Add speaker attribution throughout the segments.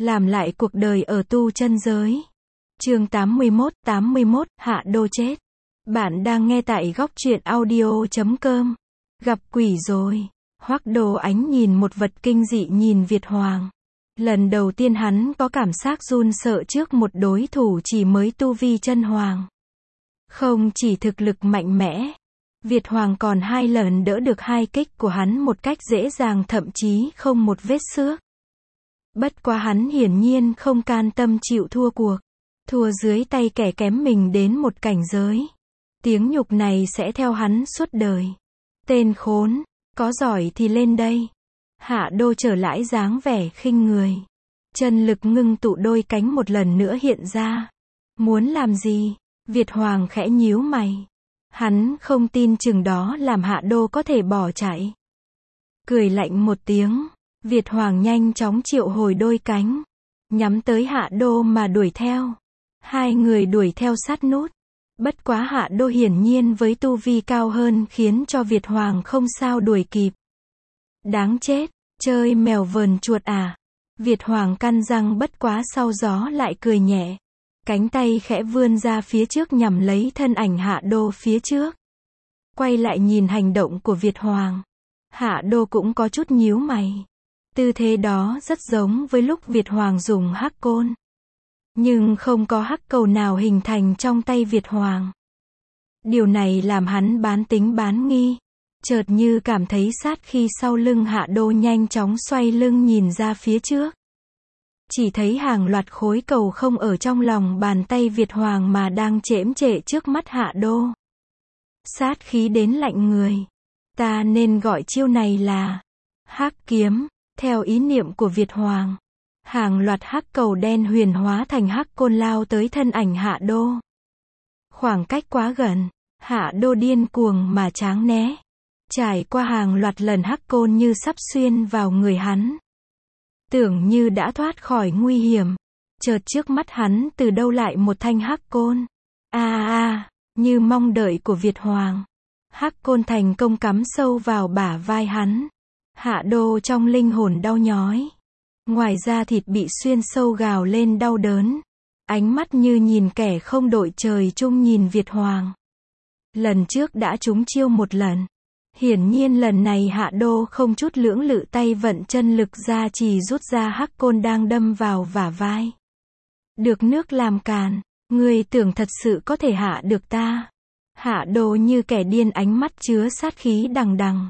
Speaker 1: Làm lại cuộc đời ở tu chân giới. Chương 81, Hạ Đô chết. Bạn đang nghe tại góc truyện audio.com. Gặp quỷ rồi. Hoắc Đồ Ánh nhìn một vật kinh dị nhìn Việt Hoàng. Lần đầu tiên hắn có cảm giác run sợ trước một đối thủ chỉ mới tu vi chân hoàng. Không chỉ thực lực mạnh mẽ, Việt Hoàng còn 2 lần đỡ được 2 kích của hắn một cách dễ dàng, thậm chí không một vết xước. Bất quá hắn hiển nhiên không can tâm chịu thua cuộc. Thua dưới tay kẻ kém mình đến một cảnh giới. Tiếng nhục này sẽ theo hắn suốt đời. Tên khốn, có giỏi thì lên đây. Hạ Đô trở lại dáng vẻ khinh người. Chân lực ngưng tụ, đôi cánh một lần nữa hiện ra. Muốn làm gì? Việt Hoàng khẽ nhíu mày. Hắn không tin chừng đó làm Hạ Đô có thể bỏ chạy. Cười lạnh một tiếng, Việt Hoàng nhanh chóng triệu hồi đôi cánh, nhắm tới Hạ Đô mà đuổi theo. Hai người đuổi theo sát nút. Bất quá Hạ Đô hiển nhiên với tu vi cao hơn khiến cho Việt Hoàng không sao đuổi kịp. Đáng chết, chơi mèo vờn chuột à? Việt Hoàng căn răng, bất quá sau gió lại cười nhẹ. Cánh tay khẽ vươn ra phía trước nhằm lấy thân ảnh Hạ Đô phía trước. Quay lại nhìn hành động của Việt Hoàng, Hạ Đô cũng có chút nhíu mày. Tư thế đó rất giống với lúc Việt Hoàng dùng hắc côn. Nhưng không có hắc cầu nào hình thành trong tay Việt Hoàng. Điều này làm hắn bán tính bán nghi. Chợt như cảm thấy sát khí sau lưng Hạ Đô, nhanh chóng xoay lưng nhìn ra phía trước. Chỉ thấy hàng loạt khối cầu không ở trong lòng bàn tay Việt Hoàng mà đang chễm chệ trước mắt Hạ Đô. Sát khí đến lạnh người. Ta nên gọi chiêu này là hắc kiếm. Theo ý niệm của Việt Hoàng, hàng loạt hắc cầu đen huyền hóa thành hắc côn lao tới thân ảnh Hạ Đô. Khoảng cách quá gần, Hạ Đô điên cuồng mà tránh né. Trải qua hàng loạt lần hắc côn như sắp xuyên vào người hắn. Tưởng như đã thoát khỏi nguy hiểm. Chợt trước mắt hắn từ đâu lại một thanh hắc côn. Như mong đợi của Việt Hoàng. Hắc côn thành công cắm sâu vào bả vai hắn. Hạ Đô trong linh hồn đau nhói. Ngoài ra thịt bị xuyên sâu gào lên đau đớn. Ánh mắt như nhìn kẻ không đội trời chung nhìn Việt Hoàng. Lần trước đã trúng chiêu một lần. Hiển nhiên lần này Hạ Đô không chút lưỡng lự, tay vận chân lực ra chỉ rút ra hắc côn đang đâm vào vả vai. Được nước làm càn, ngươi tưởng thật sự có thể hạ được ta? Hạ Đô như kẻ điên, ánh mắt chứa sát khí đằng đằng.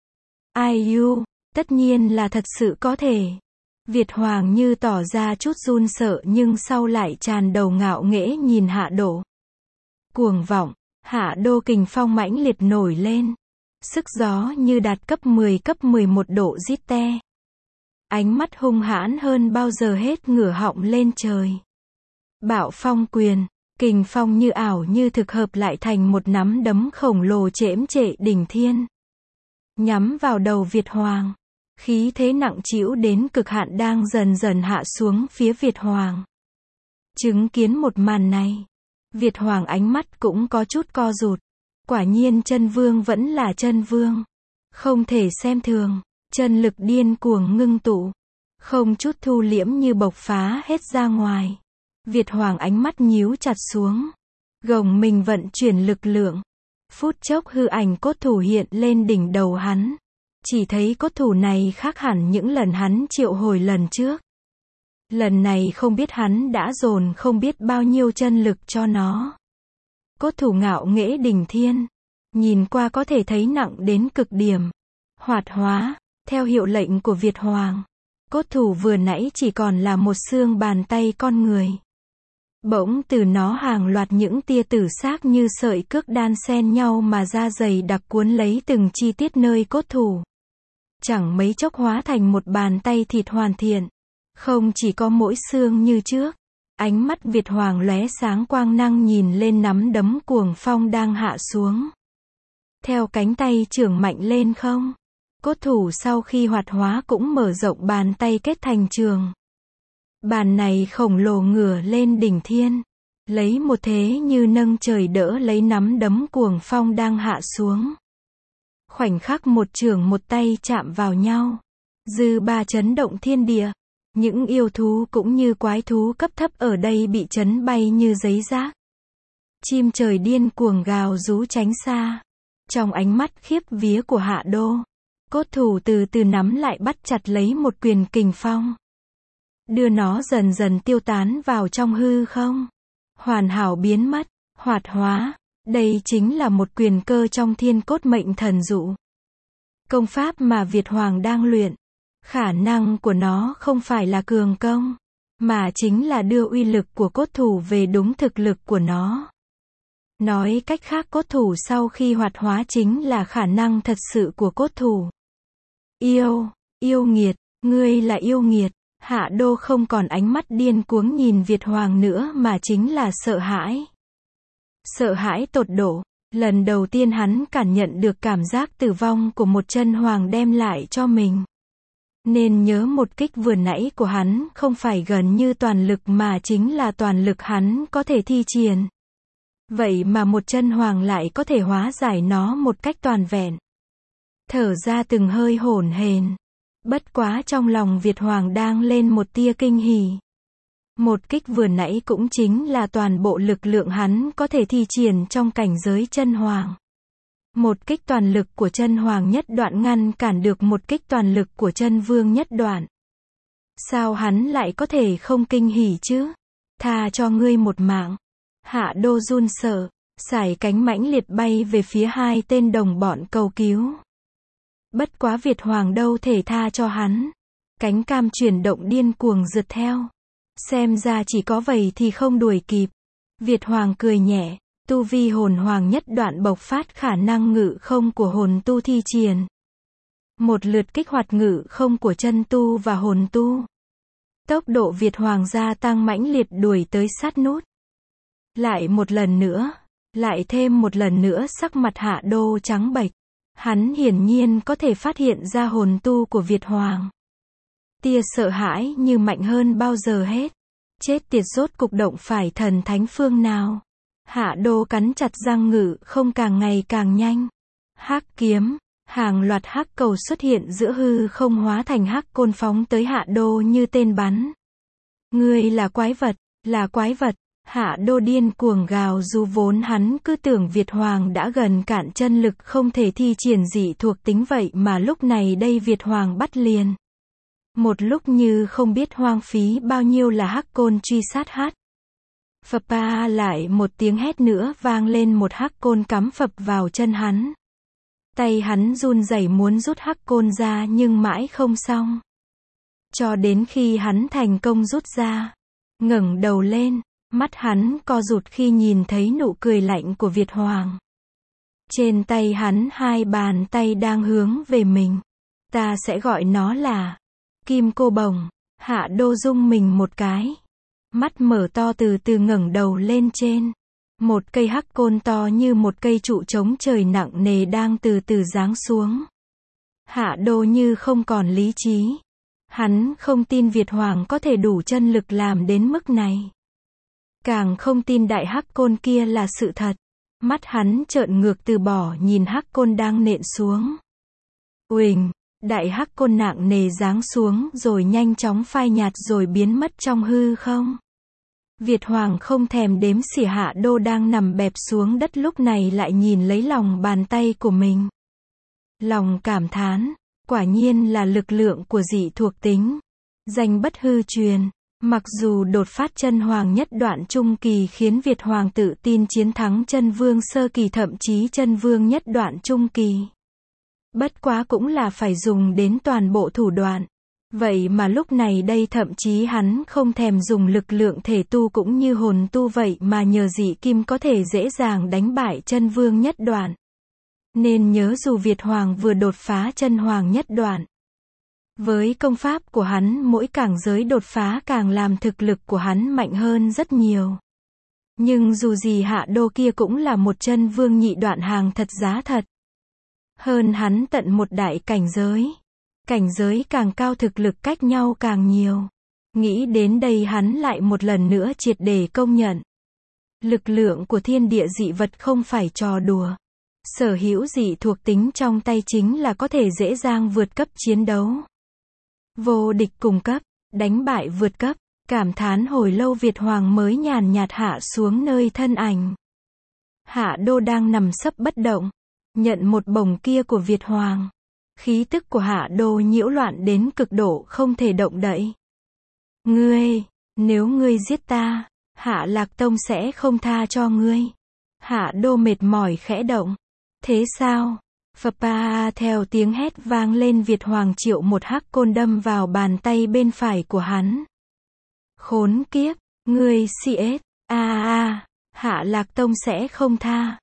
Speaker 1: Tất nhiên là thật sự có thể. Việt Hoàng như tỏ ra chút run sợ nhưng sau lại tràn đầu ngạo nghễ nhìn Hạ Đô. Cuồng vọng, Hạ Đô kình phong mãnh liệt nổi lên. Sức gió như đạt cấp 10 cấp 11 độ Richter. Ánh mắt hung hãn hơn bao giờ hết, ngửa họng lên trời. Bạo phong quyền, kình phong như ảo như thực hợp lại thành một nắm đấm khổng lồ chễm trệ đỉnh thiên. Nhắm vào đầu Việt Hoàng. Khí thế nặng trĩu đến cực hạn đang dần dần hạ xuống phía Việt Hoàng. Chứng kiến một màn này, Việt Hoàng ánh mắt cũng có chút co rụt. Quả nhiên chân vương vẫn là chân vương. Không thể xem thường. Chân lực điên cuồng ngưng tụ. Không chút thu liễm như bộc phá hết ra ngoài. Việt Hoàng ánh mắt nhíu chặt xuống. Gồng mình vận chuyển lực lượng. Phút chốc hư ảnh cốt thủ hiện lên đỉnh đầu hắn. Chỉ thấy cốt thủ này khác hẳn những lần hắn triệu hồi lần trước. Lần này không biết hắn đã dồn không biết bao nhiêu chân lực cho nó. Cốt thủ ngạo nghễ đỉnh thiên. Nhìn qua có thể thấy nặng đến cực điểm. Hoạt hóa, theo hiệu lệnh của Việt Hoàng. Cốt thủ vừa nãy chỉ còn là một xương bàn tay con người. Bỗng từ nó hàng loạt những tia tử xác như sợi cước đan xen nhau mà da dày đặc cuốn lấy từng chi tiết nơi cốt thủ. Chẳng mấy chốc hóa thành một bàn tay thịt hoàn thiện. Không chỉ có mỗi xương như trước. Ánh mắt Việt Hoàng lóe sáng quang năng nhìn lên nắm đấm cuồng phong đang hạ xuống. Theo cánh tay trưởng mạnh lên không. Cốt thủ sau khi hoạt hóa cũng mở rộng bàn tay kết thành trường. Bàn này khổng lồ ngửa lên đỉnh thiên. Lấy một thế như nâng trời đỡ lấy nắm đấm cuồng phong đang hạ xuống. Khoảnh khắc một chưởng một tay chạm vào nhau. Dư ba chấn động thiên địa. Những yêu thú cũng như quái thú cấp thấp ở đây bị chấn bay như giấy rác. Chim trời điên cuồng gào rú tránh xa. Trong ánh mắt khiếp vía của Hạ Đô, cốt thủ từ từ nắm lại bắt chặt lấy một quyền kình phong. Đưa nó dần dần tiêu tán vào trong hư không. Hoàn hảo biến mất, hoạt hóa. Đây chính là một quyền cơ trong thiên cốt mệnh thần dụ. Công pháp mà Việt Hoàng đang luyện. Khả năng của nó không phải là cường công, mà chính là đưa uy lực của cốt thủ về đúng thực lực của nó. Nói cách khác, cốt thủ sau khi hoạt hóa chính là khả năng thật sự của cốt thủ. Yêu nghiệt, ngươi là yêu nghiệt. Hạ Đô không còn ánh mắt điên cuồng nhìn Việt Hoàng nữa mà chính là sợ hãi. Sợ hãi tột độ. Lần đầu tiên hắn cảm nhận được cảm giác tử vong của một chân hoàng đem lại cho mình. Nên nhớ một kích vừa nãy của hắn không phải gần như toàn lực mà chính là toàn lực hắn có thể thi triển. Vậy mà một chân hoàng lại có thể hóa giải nó một cách toàn vẹn. Thở ra từng hơi hổn hển. Bất quá trong lòng Việt Hoàng đang lên một tia kinh hỉ. Một kích vừa nãy cũng chính là toàn bộ lực lượng hắn có thể thi triển trong cảnh giới chân hoàng. Một kích toàn lực của chân hoàng nhất đoạn ngăn cản được một kích toàn lực của chân vương nhất đoạn. Sao hắn lại có thể không kinh hỉ chứ? Tha cho ngươi một mạng. Hạ Đô run sợ, sải cánh mãnh liệt bay về phía hai tên đồng bọn cầu cứu. Bất quá Việt Hoàng đâu thể tha cho hắn. Cánh cam chuyển động điên cuồng rượt theo. Xem ra chỉ có vậy thì không đuổi kịp. Việt Hoàng cười nhẹ, tu vi hồn hoàng nhất đoạn bộc phát khả năng ngự không của hồn tu thi triển. Một lượt kích hoạt ngự không của chân tu và hồn tu. Tốc độ Việt Hoàng gia tăng mãnh liệt đuổi tới sát nút. Lại một lần nữa, lại thêm một lần nữa sắc mặt Hạ Đô trắng bệch. Hắn hiển nhiên có thể phát hiện ra hồn tu của Việt Hoàng. Tia sợ hãi như mạnh hơn bao giờ hết. Chết tiệt, rốt cục động phải thần thánh phương nào. Hạ Đô cắn chặt răng ngự không càng ngày càng nhanh. Hắc kiếm, hàng loạt hắc cầu xuất hiện giữa hư không hóa thành hắc côn phóng tới Hạ Đô như tên bắn. Ngươi là quái vật, là quái vật. Hạ Đô điên cuồng gào rú, vốn hắn cứ tưởng Việt Hoàng đã gần cạn chân lực không thể thi triển dị thuộc tính, vậy mà lúc này đây Việt Hoàng bắt liền. Một lúc như không biết hoang phí bao nhiêu là hắc côn truy sát hát. Phập pa, lại một tiếng hét nữa vang lên, một hắc côn cắm phập vào chân hắn. Tay hắn run rẩy muốn rút hắc côn ra nhưng mãi không xong. Cho đến khi hắn thành công rút ra, ngẩng đầu lên, mắt hắn co rụt khi nhìn thấy nụ cười lạnh của Việt Hoàng. Trên tay hắn hai bàn tay đang hướng về mình. Ta sẽ gọi nó là Kim Cô Bồng. Hạ Đô rung mình một cái. Mắt mở to từ từ ngẩng đầu lên trên. Một cây hắc côn to như một cây trụ chống trời nặng nề đang từ từ giáng xuống. Hạ Đô như không còn lý trí. Hắn không tin Việt Hoàng có thể đủ chân lực làm đến mức này. Càng không tin đại hắc côn kia là sự thật. Mắt hắn trợn ngược từ bỏ nhìn hắc côn đang nện xuống. Uỳnh, đại hắc côn nặng nề giáng xuống rồi nhanh chóng phai nhạt rồi biến mất trong hư không. Việt Hoàng không thèm đếm xỉa Hạ Đô đang nằm bẹp xuống đất lúc này lại nhìn lấy lòng bàn tay của mình. Lòng cảm thán, quả nhiên là lực lượng của dị thuộc tính. Danh bất hư truyền. Mặc dù đột phát chân hoàng nhất đoạn trung kỳ khiến Việt Hoàng tự tin chiến thắng chân vương sơ kỳ, thậm chí chân vương nhất đoạn trung kỳ. Bất quá cũng là phải dùng đến toàn bộ thủ đoạn. Vậy mà lúc này đây thậm chí hắn không thèm dùng lực lượng thể tu cũng như hồn tu, vậy mà nhờ dị kim có thể dễ dàng đánh bại chân vương nhất đoạn. Nên nhớ dù Việt Hoàng vừa đột phá chân hoàng nhất đoạn. Với công pháp của hắn mỗi cảnh giới đột phá càng làm thực lực của hắn mạnh hơn rất nhiều. Nhưng dù gì Hạ Đô kia cũng là một chân vương nhị đoạn hàng thật giá thật. Hơn hắn tận một đại cảnh giới. Cảnh giới càng cao thực lực cách nhau càng nhiều. Nghĩ đến đây hắn lại một lần nữa triệt để công nhận. Lực lượng của thiên địa dị vật không phải trò đùa. Sở hữu dị thuộc tính trong tay chính là có thể dễ dàng vượt cấp chiến đấu. Vô địch cùng cấp, đánh bại vượt cấp, cảm thán hồi lâu Việt Hoàng mới nhàn nhạt hạ xuống nơi thân ảnh. Hạ Đô đang nằm sấp bất động, nhận một bổng kia của Việt Hoàng. Khí tức của Hạ Đô nhiễu loạn đến cực độ không thể động đậy. Ngươi, nếu ngươi giết ta, Hạ Lạc Tông sẽ không tha cho ngươi. Hạ Đô mệt mỏi khẽ động. Thế sao? Phà theo tiếng hét vang lên Việt Hoàng triệu một hắc côn đâm vào bàn tay bên phải của hắn. Khốn kiếp, ngươi CS, Hạ Lạc Tông sẽ không tha.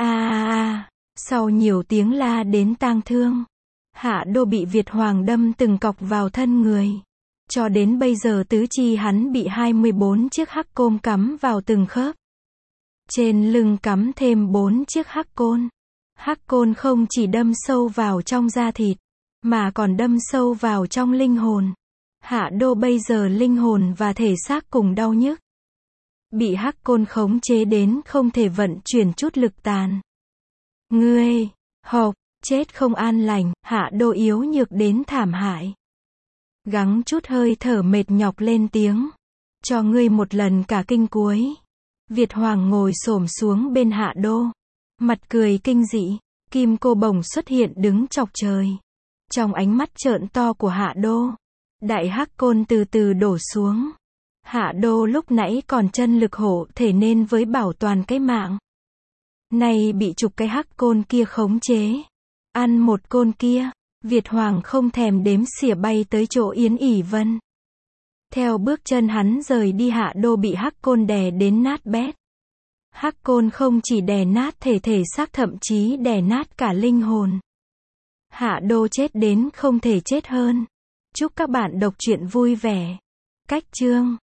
Speaker 1: Sau nhiều tiếng la đến tang thương, Hạ Đô bị Việt Hoàng đâm từng cọc vào thân người. Cho đến bây giờ tứ chi hắn bị 24 chiếc hắc côn cắm vào từng khớp. Trên lưng cắm thêm 4 chiếc hắc côn. Hắc côn không chỉ đâm sâu vào trong da thịt, mà còn đâm sâu vào trong linh hồn. Hạ Đô bây giờ linh hồn và thể xác cùng đau nhức. Bị hắc côn khống chế đến không thể vận chuyển chút lực tàn. Ngươi, hộc, chết không an lành, Hạ Đô yếu nhược đến thảm hại. Gắng chút hơi thở mệt nhọc lên tiếng. Cho ngươi một lần cả kinh cuối. Việt Hoàng ngồi xổm xuống bên Hạ Đô. Mặt cười kinh dị, kim cô bổng xuất hiện đứng chọc trời. Trong ánh mắt trợn to của Hạ Đô, đại hắc côn từ từ đổ xuống. Hạ Đô lúc nãy còn chân lực hộ thể nên với bảo toàn cái mạng. Nay bị chục cái hắc côn kia khống chế. Ăn một côn kia, Việt Hoàng không thèm đếm xỉa bay tới chỗ Yến ỉ Vân. Theo bước chân hắn rời đi Hạ Đô bị hắc côn đè đến nát bét. Hắc côn không chỉ đè nát thể xác thậm chí đè nát cả linh hồn. Hạ Đô chết đến không thể chết hơn. Chúc các bạn đọc truyện vui vẻ. Cách chương